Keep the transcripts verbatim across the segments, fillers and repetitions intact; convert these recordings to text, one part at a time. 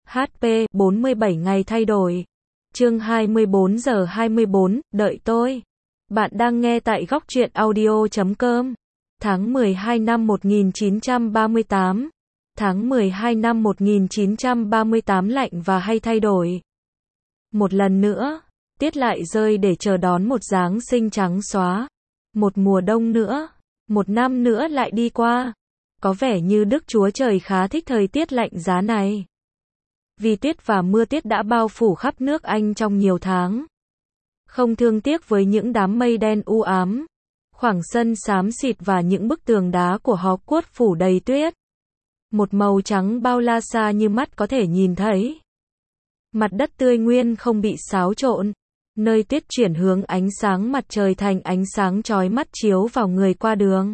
hát pê bốn mươi bảy ngày thay đổi. Chương hai mươi bốn giờ hai mươi bốn, đợi tôi. Bạn đang nghe tại góc truyện audio chấm com. Tháng mười hai năm một nghìn chín trăm ba mươi tám. Tháng mười hai năm một nghìn chín trăm ba mươi tám lạnh và hay thay đổi. Một lần nữa, tiết lại rơi để chờ đón một Giáng sinh trắng xóa. Một mùa đông nữa, một năm nữa lại đi qua. Có vẻ như Đức Chúa Trời khá thích thời tiết lạnh giá này. Vì tuyết và mưa tuyết đã bao phủ khắp nước Anh trong nhiều tháng. Không thương tiếc với những đám mây đen u ám, khoảng sân xám xịt và những bức tường đá của Hogwarts phủ đầy tuyết. Một màu trắng bao la xa như mắt có thể nhìn thấy. Mặt đất tươi nguyên không bị xáo trộn, nơi tuyết chuyển hướng ánh sáng mặt trời thành ánh sáng chói mắt chiếu vào người qua đường.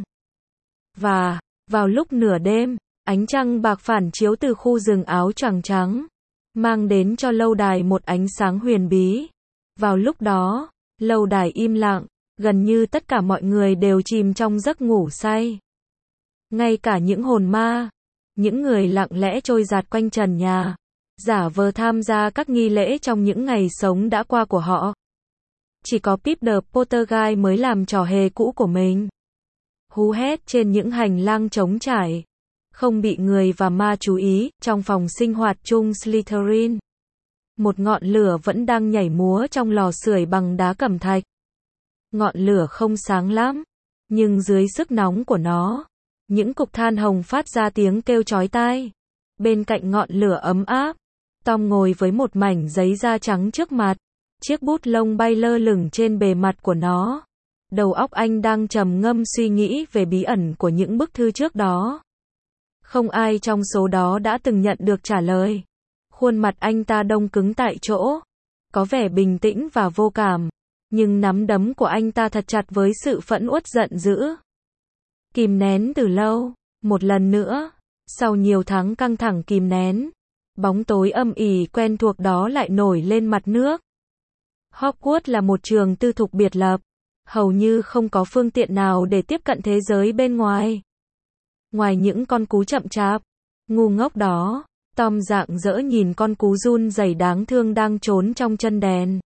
Và, vào lúc nửa đêm, ánh trăng bạc phản chiếu từ khu rừng áo choàng trắng, mang đến cho lâu đài một ánh sáng huyền bí. Vào lúc đó, lâu đài im lặng, gần như tất cả mọi người đều chìm trong giấc ngủ say. Ngay cả những hồn ma, những người lặng lẽ trôi dạt quanh trần nhà, giả vờ tham gia các nghi lễ trong những ngày sống đã qua của họ. Chỉ có Peter Potterguy mới làm trò hề cũ của mình. Hú hét trên những hành lang trống trải, không bị người và ma chú ý. Trong phòng sinh hoạt chung Slytherin, một ngọn lửa vẫn đang nhảy múa trong lò sưởi bằng đá cẩm thạch. Ngọn lửa không sáng lắm, nhưng dưới sức nóng của nó, những cục than hồng phát ra tiếng kêu chói tai. Bên cạnh ngọn lửa ấm áp, Tom ngồi với một mảnh giấy da trắng trước mặt. Chiếc bút lông bay lơ lửng trên bề mặt của nó. Đầu óc anh đang trầm ngâm suy nghĩ về bí ẩn của những bức thư trước đó. Không ai trong số đó đã từng nhận được trả lời. Khuôn mặt anh ta đông cứng tại chỗ, có vẻ bình tĩnh và vô cảm, nhưng nắm đấm của anh ta thật chặt với sự phẫn uất giận dữ. Kìm nén từ lâu, một lần nữa, sau nhiều tháng căng thẳng kìm nén, bóng tối âm ỉ quen thuộc đó lại nổi lên mặt nước. Hogwarts là một trường tư thục biệt lập, hầu như không có phương tiện nào để tiếp cận thế giới bên ngoài. Ngoài những con cú chậm chạp, ngu ngốc đó, Tom rạng rỡ nhìn con cú run rẩy đáng thương đang trốn trong chân đèn.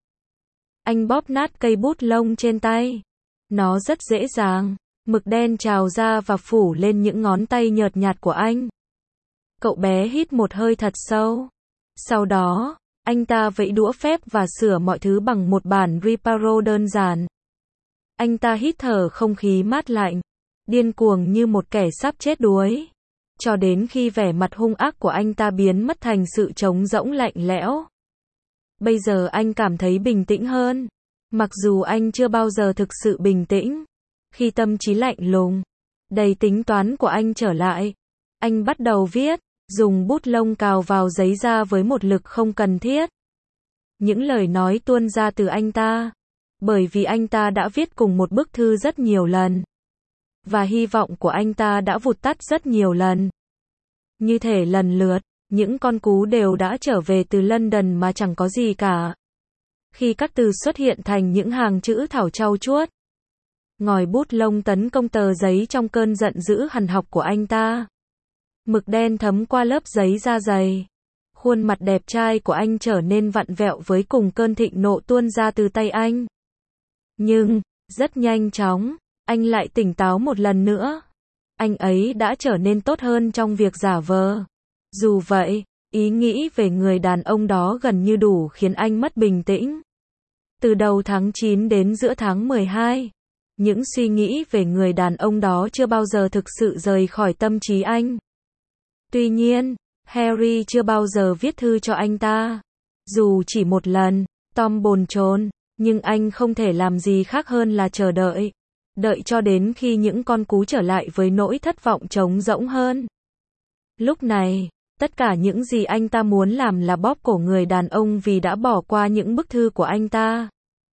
Anh bóp nát cây bút lông trên tay. Nó rất dễ dàng, mực đen trào ra và phủ lên những ngón tay nhợt nhạt của anh. Cậu bé hít một hơi thật sâu. Sau đó, anh ta vẫy đũa phép và sửa mọi thứ bằng một bản Reparo đơn giản. Anh ta hít thở không khí mát lạnh, điên cuồng như một kẻ sắp chết đuối, cho đến khi vẻ mặt hung ác của anh ta biến mất thành sự trống rỗng lạnh lẽo. Bây giờ anh cảm thấy bình tĩnh hơn, mặc dù anh chưa bao giờ thực sự bình tĩnh. Khi tâm trí lạnh lùng, đầy tính toán của anh trở lại, anh bắt đầu viết, dùng bút lông cào vào giấy da với một lực không cần thiết. Những lời nói tuôn ra từ anh ta, bởi vì anh ta đã viết cùng một bức thư rất nhiều lần, và hy vọng của anh ta đã vụt tắt rất nhiều lần. Như thể lần lượt, những con cú đều đã trở về từ London mà chẳng có gì cả. Khi các từ xuất hiện thành những hàng chữ thảo trau chuốt, ngòi bút lông tấn công tờ giấy trong cơn giận dữ hằn học của anh ta. Mực đen thấm qua lớp giấy da dày. Khuôn mặt đẹp trai của anh trở nên vặn vẹo với cùng cơn thịnh nộ tuôn ra từ tay anh. Nhưng, rất nhanh chóng, anh lại tỉnh táo một lần nữa. Anh ấy đã trở nên tốt hơn trong việc giả vờ. Dù vậy, ý nghĩ về người đàn ông đó gần như đủ khiến anh mất bình tĩnh. Từ đầu tháng chín đến giữa tháng mười hai, những suy nghĩ về người đàn ông đó chưa bao giờ thực sự rời khỏi tâm trí anh. Tuy nhiên, Harry chưa bao giờ viết thư cho anh ta. Dù chỉ một lần, Tom bồn chồn, nhưng anh không thể làm gì khác hơn là chờ đợi. Đợi cho đến khi những con cú trở lại với nỗi thất vọng trống rỗng hơn. Lúc này, tất cả những gì anh ta muốn làm là bóp cổ người đàn ông vì đã bỏ qua những bức thư của anh ta.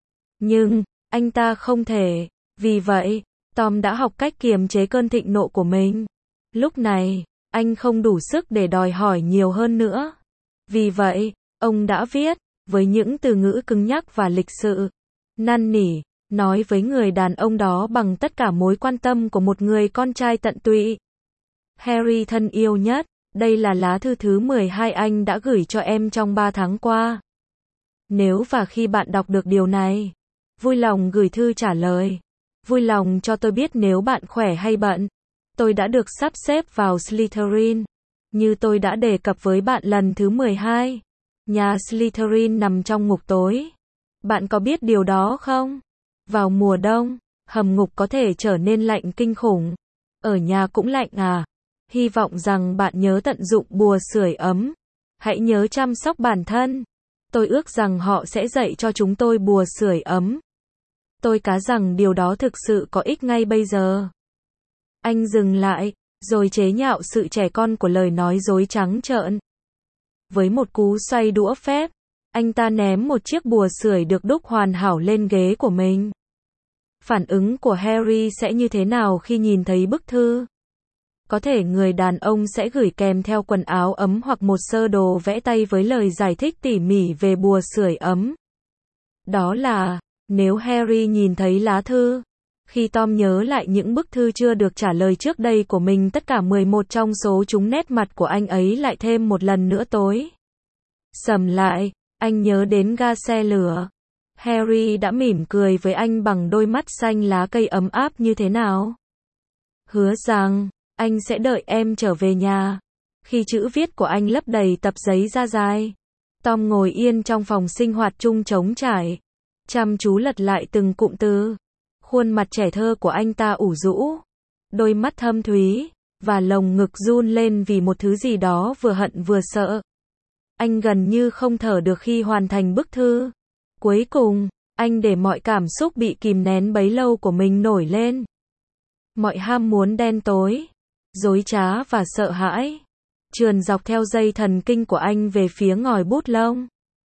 Nhưng, anh ta không thể. Vì vậy, Tom đã học cách kiềm chế cơn thịnh nộ của mình. Lúc này, anh không đủ sức để đòi hỏi nhiều hơn nữa. Vì vậy, ông đã viết, với những từ ngữ cứng nhắc và lịch sự, năn nỉ, nói với người đàn ông đó bằng tất cả mối quan tâm của một người con trai tận tụy. Harry thân yêu nhất, Đây là lá thư thứ mười hai anh đã gửi cho em trong ba tháng qua. Nếu và khi bạn đọc được điều này, vui lòng gửi thư trả lời. Vui lòng cho tôi biết nếu bạn khỏe hay bận. Tôi đã được sắp xếp vào Slytherin. Như tôi đã đề cập với bạn lần thứ mười hai, nhà Slytherin nằm trong ngục tối. Bạn có biết điều đó không? Vào mùa đông, hầm ngục có thể trở nên lạnh kinh khủng. Ở nhà cũng lạnh à? Hy vọng rằng bạn nhớ tận dụng bùa sưởi ấm. Hãy nhớ chăm sóc bản thân. Tôi ước rằng họ sẽ dạy cho chúng tôi bùa sưởi ấm. Tôi cá rằng điều đó thực sự có ích ngay bây giờ. Anh dừng lại, rồi chế nhạo sự trẻ con của lời nói dối trắng trợn. Với một cú xoay đũa phép, anh ta ném một chiếc bùa sưởi được đúc hoàn hảo lên ghế của mình. Phản ứng của Harry sẽ như thế nào khi nhìn thấy bức thư? Có thể người đàn ông sẽ gửi kèm theo quần áo ấm hoặc một sơ đồ vẽ tay với lời giải thích tỉ mỉ về bùa sưởi ấm. Đó là, nếu Harry nhìn thấy lá thư, khi Tom nhớ lại những bức thư chưa được trả lời trước đây của mình, tất cả mười một trong số chúng, nét mặt của anh ấy lại thêm một lần nữa tối sầm lại. Anh nhớ đến ga xe lửa. Harry đã mỉm cười với anh bằng đôi mắt xanh lá cây ấm áp như thế nào. Hứa rằng, anh sẽ đợi em trở về nhà. Khi chữ viết của anh lấp đầy tập giấy da dài, Tom ngồi yên trong phòng sinh hoạt chung trống trải, chăm chú lật lại từng cụm từ. Khuôn mặt trẻ thơ của anh ta ủ rũ, đôi mắt thâm thúy, và lồng ngực run lên vì một thứ gì đó vừa hận vừa sợ. Anh gần như không thở được khi hoàn thành bức thư. Cuối cùng, anh để mọi cảm xúc bị kìm nén bấy lâu của mình nổi lên. Mọi ham muốn đen tối, dối trá và sợ hãi trườn dọc theo dây thần kinh của anh về phía ngòi bút lông.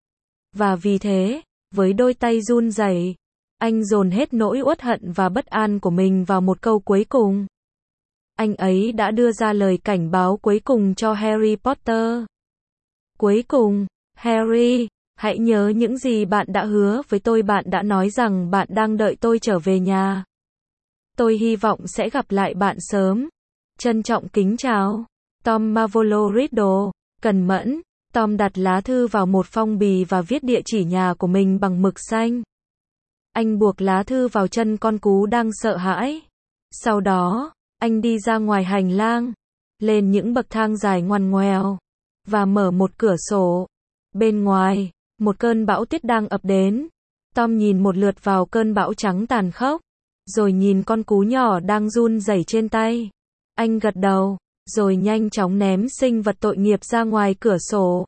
Và vì thế, với đôi tay run rẩy, anh dồn hết nỗi uất hận và bất an của mình vào một câu cuối cùng. Anh ấy đã đưa ra lời cảnh báo cuối cùng cho Harry Potter. Cuối cùng, Harry, hãy nhớ những gì bạn đã hứa với tôi. Bạn đã nói rằng bạn đang đợi tôi trở về nhà. Tôi hy vọng sẽ gặp lại bạn sớm. Trân trọng kính chào. Tom Marvolo Riddle. Cần mẫn. Tom đặt lá thư vào một phong bì và viết địa chỉ nhà của mình bằng mực xanh. Anh buộc lá thư vào chân con cú đang sợ hãi. Sau đó, anh đi ra ngoài hành lang, lên những bậc thang dài ngoằn ngoèo, và mở một cửa sổ. Bên ngoài, một cơn bão tuyết đang ập đến. Tom nhìn một lượt vào cơn bão trắng tàn khốc, rồi nhìn con cú nhỏ đang run rẩy trên tay. Anh gật đầu, rồi nhanh chóng ném sinh vật tội nghiệp ra ngoài cửa sổ.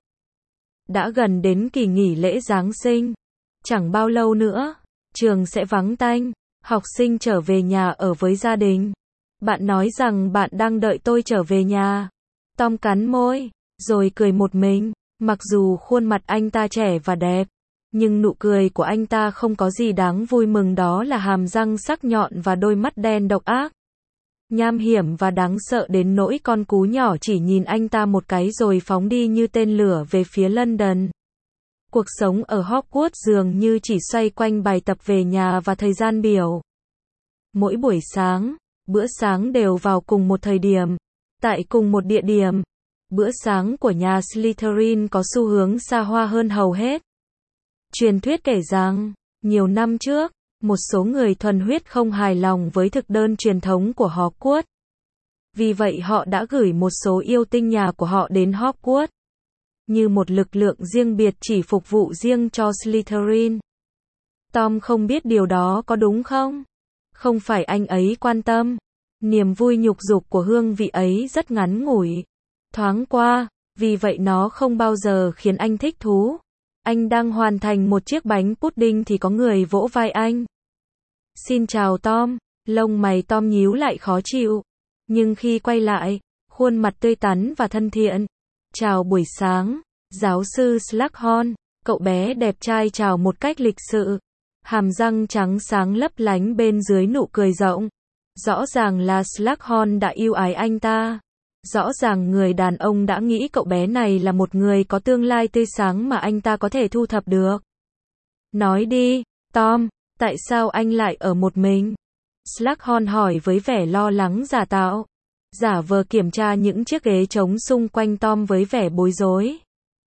Đã gần đến kỳ nghỉ lễ Giáng sinh. Chẳng bao lâu nữa, trường sẽ vắng tanh, học sinh trở về nhà ở với gia đình. Bạn nói rằng bạn đang đợi tôi trở về nhà. Tom cắn môi, rồi cười một mình. Mặc dù khuôn mặt anh ta trẻ và đẹp, nhưng nụ cười của anh ta không có gì đáng vui mừng, đó là hàm răng sắc nhọn và đôi mắt đen độc ác, nham hiểm và đáng sợ đến nỗi con cú nhỏ chỉ nhìn anh ta một cái rồi phóng đi như tên lửa về phía London. Cuộc sống ở Hogwarts dường như chỉ xoay quanh bài tập về nhà và thời gian biểu. Mỗi buổi sáng, bữa sáng đều vào cùng một thời điểm, tại cùng một địa điểm. Bữa sáng của nhà Slytherin có xu hướng xa hoa hơn hầu hết. Truyền thuyết kể rằng, nhiều năm trước, một số người thuần huyết không hài lòng với thực đơn truyền thống của Hogwarts. Vì vậy họ đã gửi một số yêu tinh nhà của họ đến Hogwarts, như một lực lượng riêng biệt chỉ phục vụ riêng cho Slytherin. Tom không biết điều đó có đúng không? Không phải anh ấy quan tâm. Niềm vui nhục dục của hương vị ấy rất ngắn ngủi, thoáng qua, vì vậy nó không bao giờ khiến anh thích thú. Anh đang hoàn thành một chiếc bánh pudding thì có người vỗ vai anh. Xin chào Tom. Lông mày Tom nhíu lại khó chịu. Nhưng khi quay lại, khuôn mặt tươi tắn và thân thiện. Chào buổi sáng, giáo sư Slughorn. Cậu bé đẹp trai chào một cách lịch sự. Hàm răng trắng sáng lấp lánh bên dưới nụ cười rộng. Rõ ràng là Slughorn đã yêu ái anh ta. Rõ ràng người đàn ông đã nghĩ cậu bé này là một người có tương lai tươi sáng mà anh ta có thể thu thập được. Nói đi, Tom, tại sao anh lại ở một mình? Slughorn hỏi với vẻ lo lắng giả tạo. giả vờ kiểm tra những chiếc ghế trống xung quanh Tom với vẻ bối rối.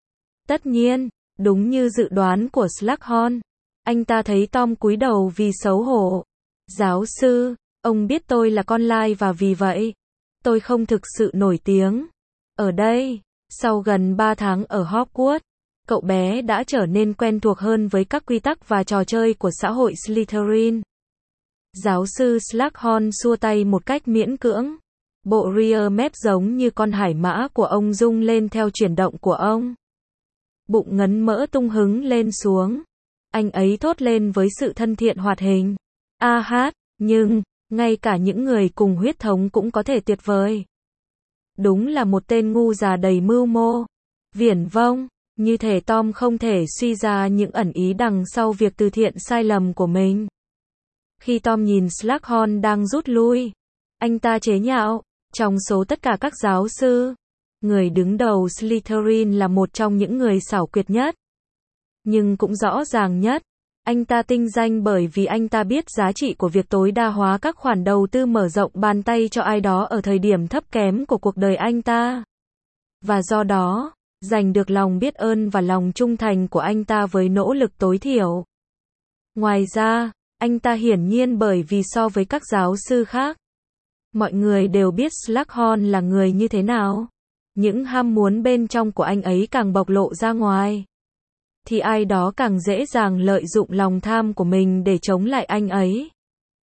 Tất nhiên, đúng như dự đoán của Slughorn, anh ta thấy Tom cúi đầu vì xấu hổ. Giáo sư, ông biết tôi là con lai và vì vậy, tôi không thực sự nổi tiếng. Ở đây, sau gần ba tháng ở Hogwarts, cậu bé đã trở nên quen thuộc hơn với các quy tắc và trò chơi của xã hội Slytherin. Giáo sư Slughorn xua tay một cách miễn cưỡng. Bộ rear mép giống như con hải mã của ông rung lên theo chuyển động của ông. Bụng ngấn mỡ tung hứng lên xuống. Anh ấy thốt lên với sự thân thiện hoạt hình. A hát, nhưng, ngay cả những người cùng huyết thống cũng có thể tuyệt vời. Đúng là một tên ngu già đầy mưu mô. Viển vông, như thể Tom không thể suy ra những ẩn ý đằng sau việc từ thiện sai lầm của mình. Khi Tom nhìn Slughorn đang rút lui, anh ta chế nhạo, trong số tất cả các giáo sư, người đứng đầu Slytherin là một trong những người xảo quyệt nhất. Nhưng cũng rõ ràng nhất, anh ta tinh danh bởi vì anh ta biết giá trị của việc tối đa hóa các khoản đầu tư mở rộng bàn tay cho ai đó ở thời điểm thấp kém của cuộc đời anh ta. Và do đó, giành được lòng biết ơn và lòng trung thành của anh ta với nỗ lực tối thiểu. Ngoài ra, anh ta hiển nhiên bởi vì so với các giáo sư khác, mọi người đều biết Slughorn là người như thế nào. Những ham muốn bên trong của anh ấy càng bộc lộ ra ngoài, thì ai đó càng dễ dàng lợi dụng lòng tham của mình để chống lại anh ấy.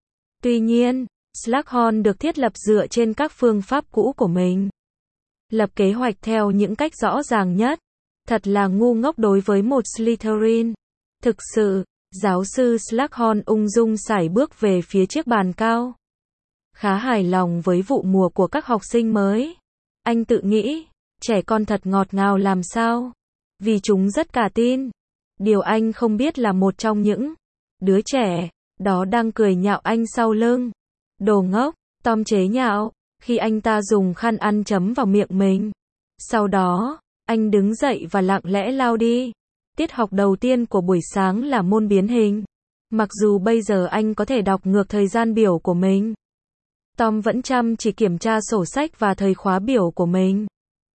Tuy nhiên, Slughorn được thiết lập dựa trên các phương pháp cũ của mình. Lập kế hoạch theo những cách rõ ràng nhất. Thật là ngu ngốc đối với một Slytherin. Thực sự, giáo sư Slughorn ung dung sải bước về phía chiếc bàn cao. Khá hài lòng với vụ mùa của các học sinh mới. Anh tự nghĩ, trẻ con thật ngọt ngào làm sao? Vì chúng rất cả tin. Điều anh không biết là một trong những đứa trẻ đó đang cười nhạo anh sau lưng. Đồ ngốc, Tom chế nhạo, khi anh ta dùng khăn ăn chấm vào miệng mình. Sau đó, anh đứng dậy và lặng lẽ lao đi. Tiết học đầu tiên của buổi sáng là môn biến hình. Mặc dù bây giờ anh có thể đọc ngược thời gian biểu của mình, Tom vẫn chăm chỉ kiểm tra sổ sách và thời khóa biểu của mình.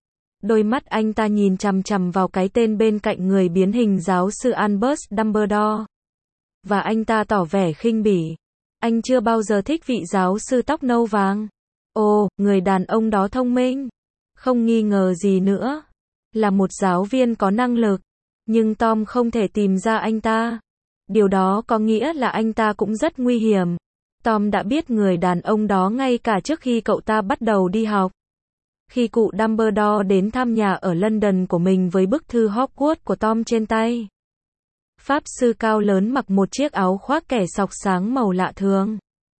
Đôi mắt anh ta nhìn chằm chằm vào cái tên bên cạnh người biến hình giáo sư Albus Dumbledore. Và anh ta tỏ vẻ khinh bỉ. Anh chưa bao giờ thích vị giáo sư tóc nâu vàng. Ồ, người đàn ông đó thông minh. Không nghi ngờ gì nữa. Là một giáo viên có năng lực. Nhưng Tom không thể tìm ra anh ta. Điều đó có nghĩa là anh ta cũng rất nguy hiểm. Tom đã biết người đàn ông đó ngay cả trước khi cậu ta bắt đầu đi học. Khi cụ Dumbledore đến thăm nhà ở London của mình với bức thư Hogwarts của Tom trên tay. Pháp sư cao lớn mặc một chiếc áo khoác kẻ sọc sáng màu lạ thường.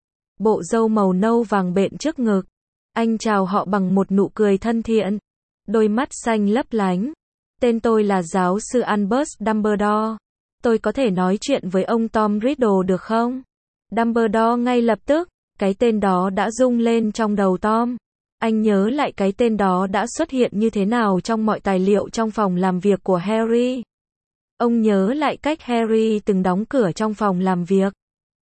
Bộ râu màu nâu vàng bện trước ngực. Anh chào họ bằng một nụ cười thân thiện. Đôi mắt xanh lấp lánh. Tên tôi là giáo sư Albus Dumbledore. Tôi có thể nói chuyện với ông Tom Riddle được không? Dumbledore ngay lập tức, cái tên đó đã rung lên trong đầu Tom. Anh nhớ lại cái tên đó đã xuất hiện như thế nào trong mọi tài liệu trong phòng làm việc của Harry. Ông nhớ lại cách Harry từng đóng cửa trong phòng làm việc.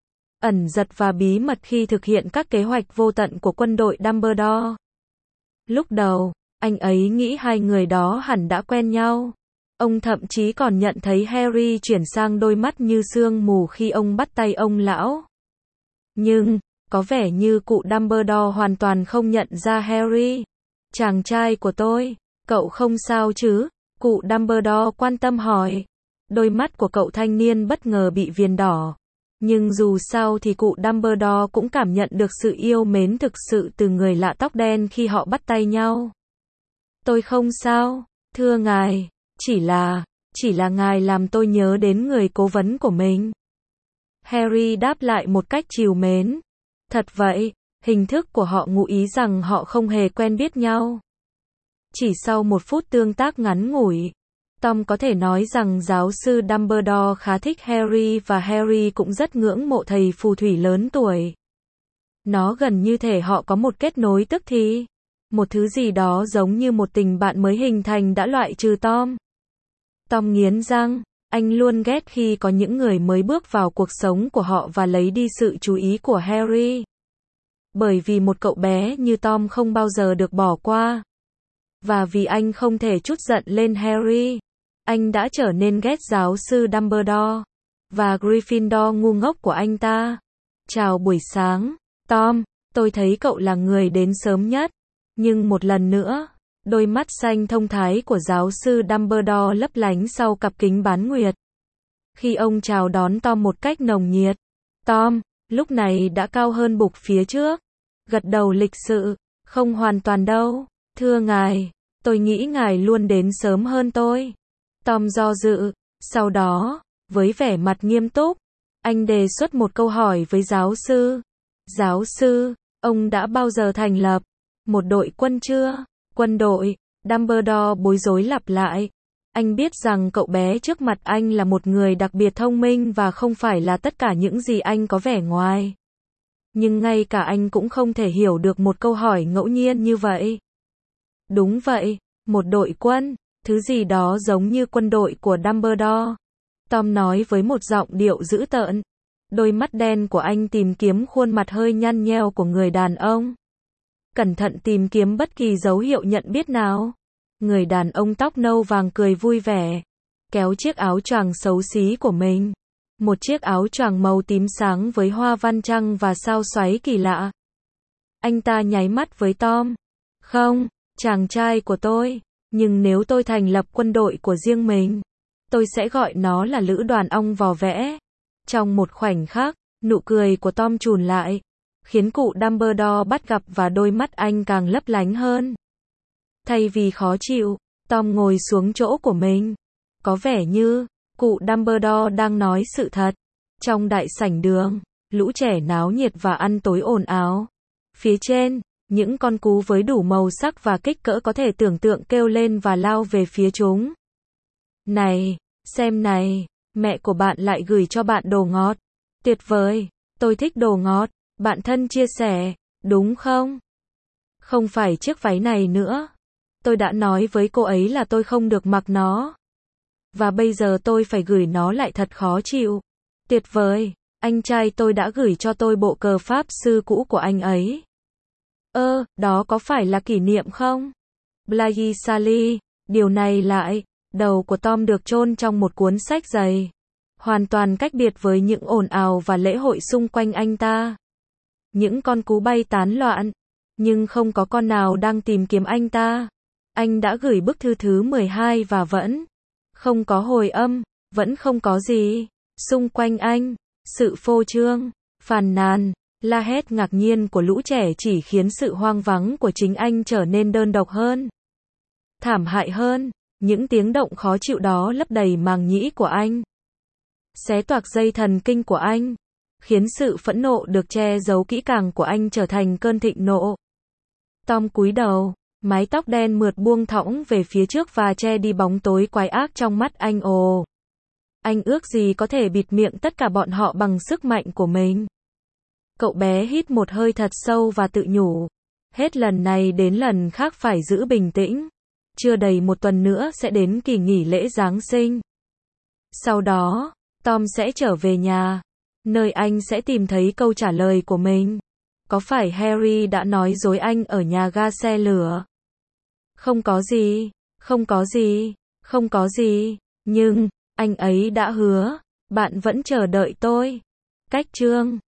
Ẩn giật và bí mật khi thực hiện các kế hoạch vô tận của quân đội Dumbledore. Lúc đầu, anh ấy nghĩ hai người đó hẳn đã quen nhau. Ông thậm chí còn nhận thấy Harry chuyển sang đôi mắt như sương mù khi ông bắt tay ông lão. Nhưng, có vẻ như cụ Dumbledore hoàn toàn không nhận ra Harry. Chàng trai của tôi, cậu không sao chứ? Cụ Dumbledore quan tâm hỏi. Đôi mắt của cậu thanh niên bất ngờ bị viền đỏ. Nhưng dù sao thì cụ Dumbledore cũng cảm nhận được sự yêu mến thực sự từ người lạ tóc đen khi họ bắt tay nhau. Tôi không sao, thưa ngài, chỉ là, chỉ là ngài làm tôi nhớ đến người cố vấn của mình. Harry đáp lại một cách trìu mến. Thật vậy, hình thức của họ ngụ ý rằng họ không hề quen biết nhau. Chỉ sau một phút tương tác ngắn ngủi, Tom có thể nói rằng giáo sư Dumbledore khá thích Harry và Harry cũng rất ngưỡng mộ thầy phù thủy lớn tuổi. Nó gần như thể họ có một kết nối tức thì. Một thứ gì đó giống như một tình bạn mới hình thành đã loại trừ Tom. Tom nghiến răng, anh luôn ghét khi có những người mới bước vào cuộc sống của họ và lấy đi sự chú ý của Harry. Bởi vì một cậu bé như Tom không bao giờ được bỏ qua. Và vì anh không thể trút giận lên Harry, anh đã trở nên ghét giáo sư Dumbledore và Gryffindor ngu ngốc của anh ta. Chào buổi sáng, Tom, tôi thấy cậu là người đến sớm nhất. Nhưng một lần nữa, đôi mắt xanh thông thái của giáo sư Dumbledore lấp lánh sau cặp kính bán nguyệt. Khi ông chào đón Tom một cách nồng nhiệt, Tom, lúc này đã cao hơn bục phía trước. Gật đầu lịch sự, không hoàn toàn đâu, thưa ngài, tôi nghĩ ngài luôn đến sớm hơn tôi. Tom do dự, sau đó, với vẻ mặt nghiêm túc, anh đề xuất một câu hỏi với giáo sư. Giáo sư, ông đã bao giờ thành lập một đội quân chưa? Quân đội, Dumbledore bối rối lặp lại. Anh biết rằng cậu bé trước mặt anh là một người đặc biệt thông minh và không phải là tất cả những gì anh có vẻ ngoài. Nhưng ngay cả anh cũng không thể hiểu được một câu hỏi ngẫu nhiên như vậy. Đúng vậy, một đội quân, thứ gì đó giống như quân đội của Dumbledore. Tom nói với một giọng điệu dữ tợn. Đôi mắt đen của anh tìm kiếm khuôn mặt hơi nhăn nheo của người đàn ông. Cẩn thận tìm kiếm bất kỳ dấu hiệu nhận biết nào. Người đàn ông tóc nâu vàng cười vui vẻ, kéo chiếc áo choàng xấu xí của mình. Một chiếc áo choàng màu tím sáng với hoa văn trăng và sao xoáy kỳ lạ. Anh ta nháy mắt với Tom. Không, chàng trai của tôi, nhưng nếu tôi thành lập quân đội của riêng mình, tôi sẽ gọi nó là lữ đoàn ong vò vẽ. Trong một khoảnh khắc, nụ cười của Tom chùn lại, khiến cụ Dumbledore bắt gặp và đôi mắt anh càng lấp lánh hơn. Thay vì khó chịu, Tom ngồi xuống chỗ của mình. Có vẻ như, cụ Dumbledore đang nói sự thật. Trong đại sảnh đường, lũ trẻ náo nhiệt và ăn tối ồn ào. Phía trên, những con cú với đủ màu sắc và kích cỡ có thể tưởng tượng kêu lên và lao về phía chúng. Này, xem này, mẹ của bạn lại gửi cho bạn đồ ngọt. Tuyệt vời, tôi thích đồ ngọt, bạn thân chia sẻ, đúng không? Không phải chiếc váy này nữa. Tôi đã nói với cô ấy là tôi không được mặc nó. Và bây giờ tôi phải gửi nó lại, thật khó chịu. Tuyệt vời, anh trai tôi đã gửi cho tôi bộ cờ pháp sư cũ của anh ấy. Ơ, đó có phải là kỷ niệm không? Blair Sally, điều này lại, đầu của Tom được chôn trong một cuốn sách dày. Hoàn toàn cách biệt với những ồn ào và lễ hội xung quanh anh ta. Những con cú bay tán loạn, nhưng không có con nào đang tìm kiếm anh ta. Anh đã gửi bức thư thứ mười hai và vẫn không có hồi âm, vẫn không có gì. Xung quanh anh, sự phô trương, phàn nàn, la hét ngạc nhiên của lũ trẻ chỉ khiến sự hoang vắng của chính anh trở nên đơn độc hơn. Thảm hại hơn, những tiếng động khó chịu đó lấp đầy màng nhĩ của anh. Xé toạc dây thần kinh của anh, khiến sự phẫn nộ được che giấu kỹ càng của anh trở thành cơn thịnh nộ. Tom cúi đầu, mái tóc đen mượt buông thõng về phía trước và che đi bóng tối quái ác trong mắt anh. Ồ, anh ước gì có thể bịt miệng tất cả bọn họ bằng sức mạnh của mình. Cậu bé hít một hơi thật sâu và tự nhủ, hết lần này đến lần khác phải giữ bình tĩnh. Chưa đầy một tuần nữa sẽ đến kỳ nghỉ lễ Giáng sinh. Sau đó, Tom sẽ trở về nhà, nơi anh sẽ tìm thấy câu trả lời của mình. Có phải Harry đã nói dối anh ở nhà ga xe lửa? Không có gì, không có gì, không có gì, nhưng, anh ấy đã hứa, bạn vẫn chờ đợi tôi. Cách chương